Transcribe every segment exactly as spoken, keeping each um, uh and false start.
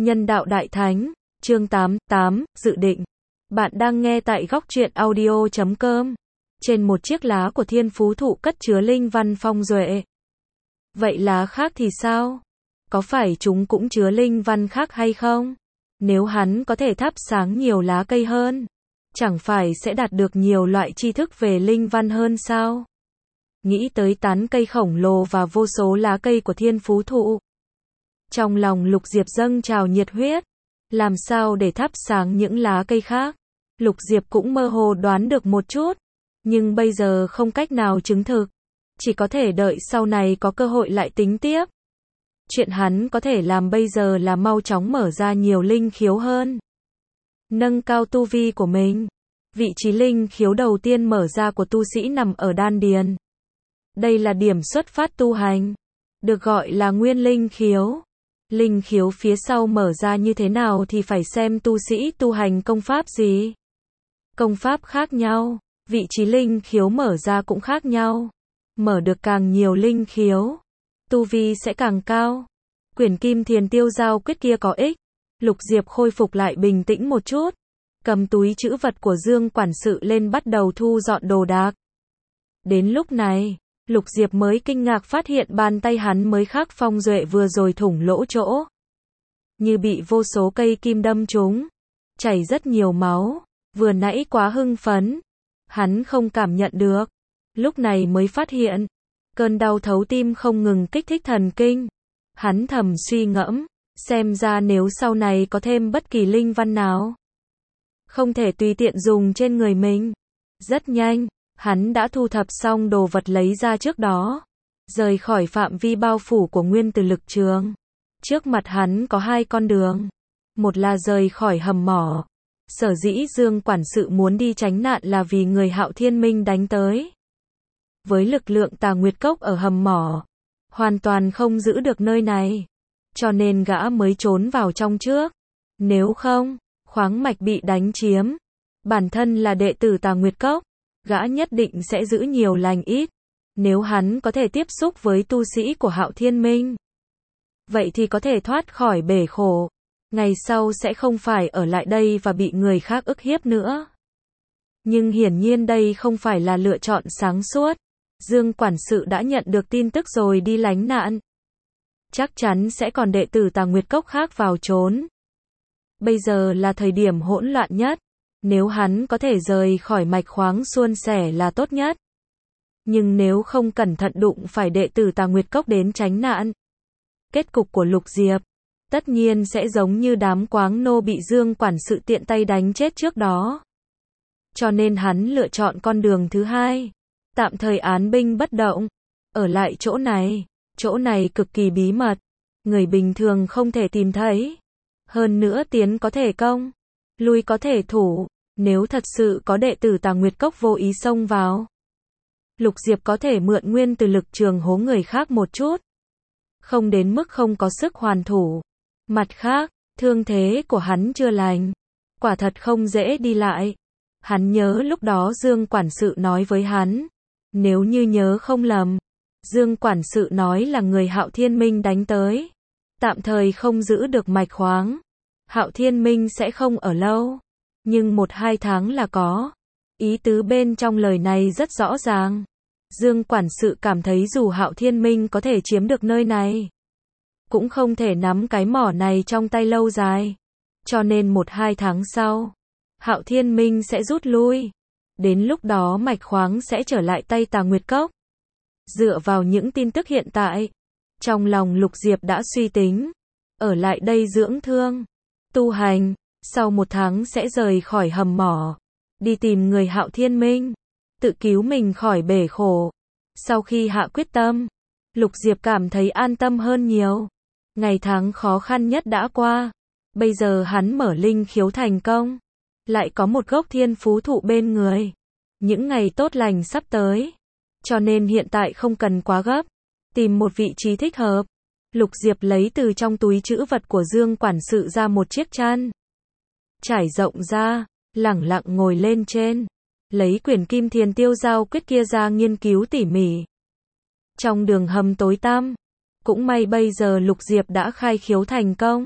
Nhân đạo Đại Thánh, chương tám, tám, dự định. Bạn đang nghe tại góc truyện audio chấm com. Trên một chiếc lá của thiên phú thụ cất chứa linh văn phong duệ. Vậy lá khác thì sao? Có phải chúng cũng chứa linh văn khác hay không? Nếu hắn có thể thắp sáng nhiều lá cây hơn, chẳng phải sẽ đạt được nhiều loại tri thức về linh văn hơn sao? Nghĩ tới tán cây khổng lồ và vô số lá cây của thiên phú thụ, trong lòng Lục Diệp dâng trào nhiệt huyết. Làm sao để thắp sáng những lá cây khác? Lục Diệp cũng mơ hồ đoán được một chút, nhưng bây giờ không cách nào chứng thực. Chỉ có thể đợi sau này có cơ hội lại tính tiếp. Chuyện hắn có thể làm bây giờ là mau chóng mở ra nhiều linh khiếu hơn, nâng cao tu vi của mình. Vị trí linh khiếu đầu tiên mở ra của tu sĩ nằm ở đan điền. Đây là điểm xuất phát tu hành, được gọi là nguyên linh khiếu. Linh khiếu phía sau mở ra như thế nào thì phải xem tu sĩ tu hành công pháp gì. Công pháp khác nhau, vị trí linh khiếu mở ra cũng khác nhau. Mở được càng nhiều linh khiếu, tu vi sẽ càng cao. Quyển Kim Thiền Tiêu Giao Quyết kia có ích. Lục Diệp khôi phục lại bình tĩnh một chút, cầm túi trữ vật của Dương quản sự lên bắt đầu thu dọn đồ đạc. Đến lúc này, Lục Diệp mới kinh ngạc phát hiện bàn tay hắn mới khắc phong duệ vừa rồi thủng lỗ chỗ, như bị vô số cây kim đâm trúng, chảy rất nhiều máu. Vừa nãy quá hưng phấn, hắn không cảm nhận được, lúc này mới phát hiện, cơn đau thấu tim không ngừng kích thích thần kinh. Hắn thầm suy ngẫm, xem ra nếu sau này có thêm bất kỳ linh văn nào, không thể tùy tiện dùng trên người mình. Rất nhanh, hắn đã thu thập xong đồ vật lấy ra trước đó, rời khỏi phạm vi bao phủ của nguyên tử lực trường. Trước mặt hắn có hai con đường. Một là rời khỏi hầm mỏ. Sở dĩ Dương quản sự muốn đi tránh nạn là vì người Hạo Thiên Minh đánh tới. Với lực lượng Tà Nguyệt Cốc ở hầm mỏ, hoàn toàn không giữ được nơi này, cho nên gã mới trốn vào trong trước. Nếu không, khoáng mạch bị đánh chiếm, bản thân là đệ tử Tà Nguyệt Cốc, gã nhất định sẽ giữ nhiều lành ít. Nếu hắn có thể tiếp xúc với tu sĩ của Hạo Thiên Minh, vậy thì có thể thoát khỏi bể khổ, ngày sau sẽ không phải ở lại đây và bị người khác ức hiếp nữa. Nhưng hiển nhiên đây không phải là lựa chọn sáng suốt. Dương quản sự đã nhận được tin tức rồi đi lánh nạn, chắc chắn sẽ còn đệ tử Tà Nguyệt Cốc khác vào trốn. Bây giờ là thời điểm hỗn loạn nhất, nếu hắn có thể rời khỏi mạch khoáng suôn sẻ là tốt nhất. Nhưng nếu không cẩn thận đụng phải đệ tử Tà Nguyệt Cốc đến tránh nạn, kết cục của Lục Diệp tất nhiên sẽ giống như đám quáng nô bị Dương quản sự tiện tay đánh chết trước đó. Cho nên hắn lựa chọn con đường thứ hai, tạm thời án binh bất động, ở lại chỗ này. Chỗ này cực kỳ bí mật, người bình thường không thể tìm thấy. Hơn nữa tiến có thể công, lui có thể thủ. Nếu thật sự có đệ tử Tà Nguyệt Cốc vô ý xông vào, Lục Diệp có thể mượn nguyên từ lực trường hố người khác một chút, không đến mức không có sức hoàn thủ. Mặt khác, thương thế của hắn chưa lành, quả thật không dễ đi lại. Hắn nhớ lúc đó Dương quản sự nói với hắn, nếu như nhớ không lầm, Dương quản sự nói là người Hạo Thiên Minh đánh tới, tạm thời không giữ được mạch khoáng. Hạo Thiên Minh sẽ không ở lâu, nhưng một hai tháng là có. Ý tứ bên trong lời này rất rõ ràng. Dương quản sự cảm thấy dù Hạo Thiên Minh có thể chiếm được nơi này, cũng không thể nắm cái mỏ này trong tay lâu dài. Cho nên một hai tháng sau, Hạo Thiên Minh sẽ rút lui. Đến lúc đó mạch khoáng sẽ trở lại tay Tà Nguyệt Cốc. Dựa vào những tin tức hiện tại, trong lòng Lục Diệp đã suy tính, ở lại đây dưỡng thương, tu hành, sau một tháng sẽ rời khỏi hầm mỏ, đi tìm người Hạo Thiên Minh, tự cứu mình khỏi bể khổ. Sau khi hạ quyết tâm, Lục Diệp cảm thấy an tâm hơn nhiều. Ngày tháng khó khăn nhất đã qua, bây giờ hắn mở linh khiếu thành công, lại có một gốc thiên phú thụ bên người. Những ngày tốt lành sắp tới, cho nên hiện tại không cần quá gấp, tìm một vị trí thích hợp. Lục Diệp lấy từ trong túi trữ vật của Dương quản sự ra một chiếc chăn, trải rộng ra, lẳng lặng ngồi lên trên, lấy quyển Kim Thiền Tiêu Giao Quyết kia ra nghiên cứu tỉ mỉ. Trong đường hầm tối tăm, cũng may bây giờ Lục Diệp đã khai khiếu thành công,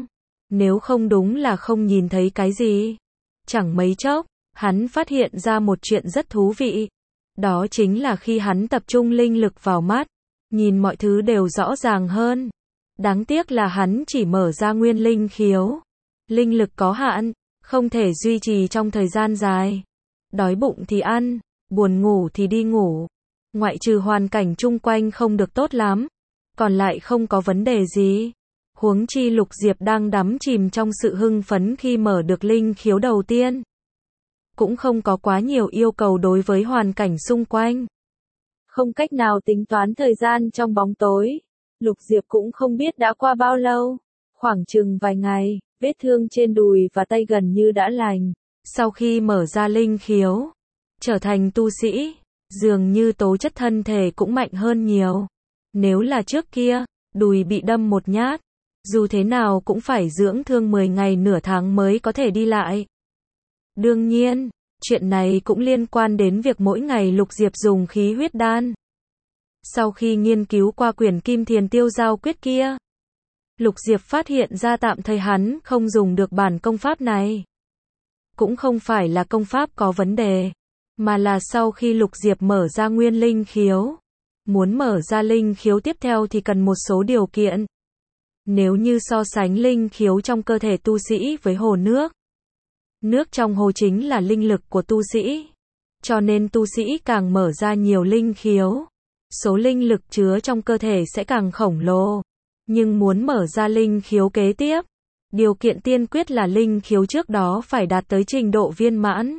Nếu không đúng là không nhìn thấy cái gì. Chẳng mấy chốc, hắn phát hiện ra một chuyện rất thú vị. Đó chính là khi hắn tập trung linh lực vào mắt, nhìn mọi thứ đều rõ ràng hơn. Đáng tiếc là hắn chỉ mở ra nguyên linh khiếu. Linh lực có hạn, không thể duy trì trong thời gian dài. Đói bụng thì ăn, buồn ngủ thì đi ngủ. Ngoại trừ hoàn cảnh chung quanh không được tốt lắm, còn lại không có vấn đề gì. Huống chi Lục Diệp đang đắm chìm trong sự hưng phấn khi mở được linh khiếu đầu tiên. Cũng không có quá nhiều yêu cầu đối với hoàn cảnh xung quanh. Không cách nào tính toán thời gian trong bóng tối. Lục Diệp cũng không biết đã qua bao lâu. Khoảng chừng vài ngày, vết thương trên đùi và tay gần như đã lành. Sau khi mở ra linh khiếu, trở thành tu sĩ, dường như tố chất thân thể cũng mạnh hơn nhiều. Nếu là trước kia, đùi bị đâm một nhát, dù thế nào cũng phải dưỡng thương mười ngày nửa tháng mới có thể đi lại. Đương nhiên, chuyện này cũng liên quan đến việc mỗi ngày Lục Diệp dùng khí huyết đan. Sau khi nghiên cứu qua quyển Kim Thiền Tiêu Giao Quyết kia, Lục Diệp phát hiện ra tạm thời hắn không dùng được bản công pháp này. Cũng không phải là công pháp có vấn đề, mà là sau khi Lục Diệp mở ra nguyên linh khiếu. Muốn mở ra linh khiếu tiếp theo thì cần một số điều kiện. Nếu như so sánh linh khiếu trong cơ thể tu sĩ với hồ nước, nước trong hồ chính là linh lực của tu sĩ. Cho nên tu sĩ càng mở ra nhiều linh khiếu, số linh lực chứa trong cơ thể sẽ càng khổng lồ. Nhưng muốn mở ra linh khiếu kế tiếp, điều kiện tiên quyết là linh khiếu trước đó phải đạt tới trình độ viên mãn.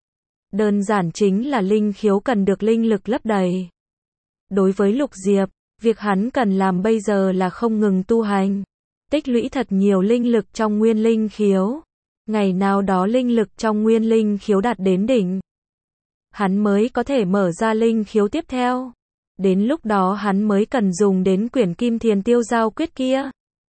Đơn giản chính là linh khiếu cần được linh lực lấp đầy. Đối với Lục Diệp, việc hắn cần làm bây giờ là không ngừng tu hành, tích lũy thật nhiều linh lực trong nguyên linh khiếu. Ngày nào đó linh lực trong nguyên linh khiếu đạt đến đỉnh, hắn mới có thể mở ra linh khiếu tiếp theo. Đến lúc đó hắn mới cần dùng đến quyển Kim Thiền Tiêu Giao Quyết kia.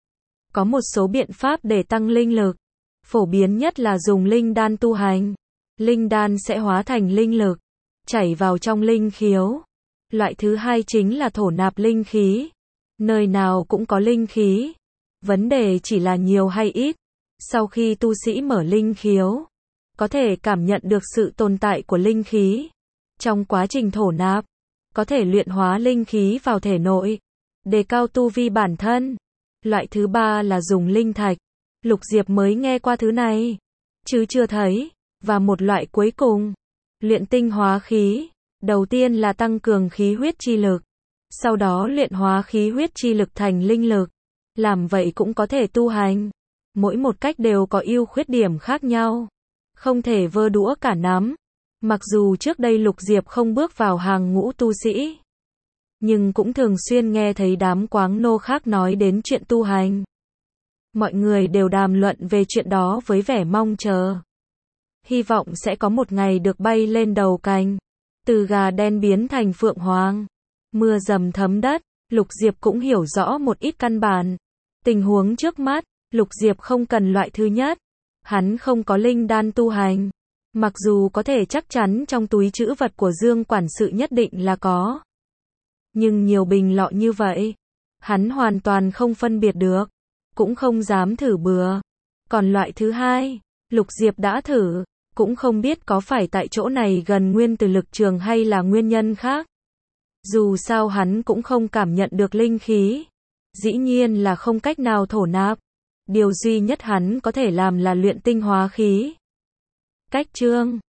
Có một số biện pháp để tăng linh lực. Phổ biến nhất là dùng linh đan tu hành. Linh đan sẽ hóa thành linh lực, chảy vào trong linh khiếu. Loại thứ hai chính là thổ nạp linh khí. Nơi nào cũng có linh khí. Vấn đề chỉ là nhiều hay ít. Sau khi tu sĩ mở linh khiếu, có thể cảm nhận được sự tồn tại của linh khí. Trong quá trình thổ nạp, có thể luyện hóa linh khí vào thể nội, đề cao tu vi bản thân. Loại thứ ba là dùng linh thạch. Lục Diệp mới nghe qua thứ này, chứ chưa thấy. Và một loại cuối cùng, luyện tinh hóa khí. Đầu tiên là tăng cường khí huyết chi lực, sau đó luyện hóa khí huyết chi lực thành linh lực. Làm vậy cũng có thể tu hành. Mỗi một cách đều có ưu khuyết điểm khác nhau, không thể vơ đũa cả nắm. Mặc dù trước đây Lục Diệp không bước vào hàng ngũ tu sĩ, nhưng cũng thường xuyên nghe thấy đám quáng nô khác nói đến chuyện tu hành. Mọi người đều đàm luận về chuyện đó với vẻ mong chờ. Hy vọng sẽ có một ngày được bay lên đầu cành, từ gà đen biến thành phượng hoàng. Mưa dầm thấm đất, Lục Diệp cũng hiểu rõ một ít căn bản. Tình huống trước mắt, Lục Diệp không cần loại thứ nhất. Hắn không có linh đan tu hành. Mặc dù có thể chắc chắn trong túi trữ vật của Dương quản sự nhất định là có. Nhưng nhiều bình lọ như vậy, hắn hoàn toàn không phân biệt được. Cũng không dám thử bừa. Còn loại thứ hai, Lục Diệp đã thử, cũng không biết có phải tại chỗ này gần nguyên tử lực trường hay là nguyên nhân khác. Dù sao hắn cũng không cảm nhận được linh khí. Dĩ nhiên là không cách nào thổ nạp. Điều duy nhất hắn có thể làm là luyện tinh hóa khí. Cách chương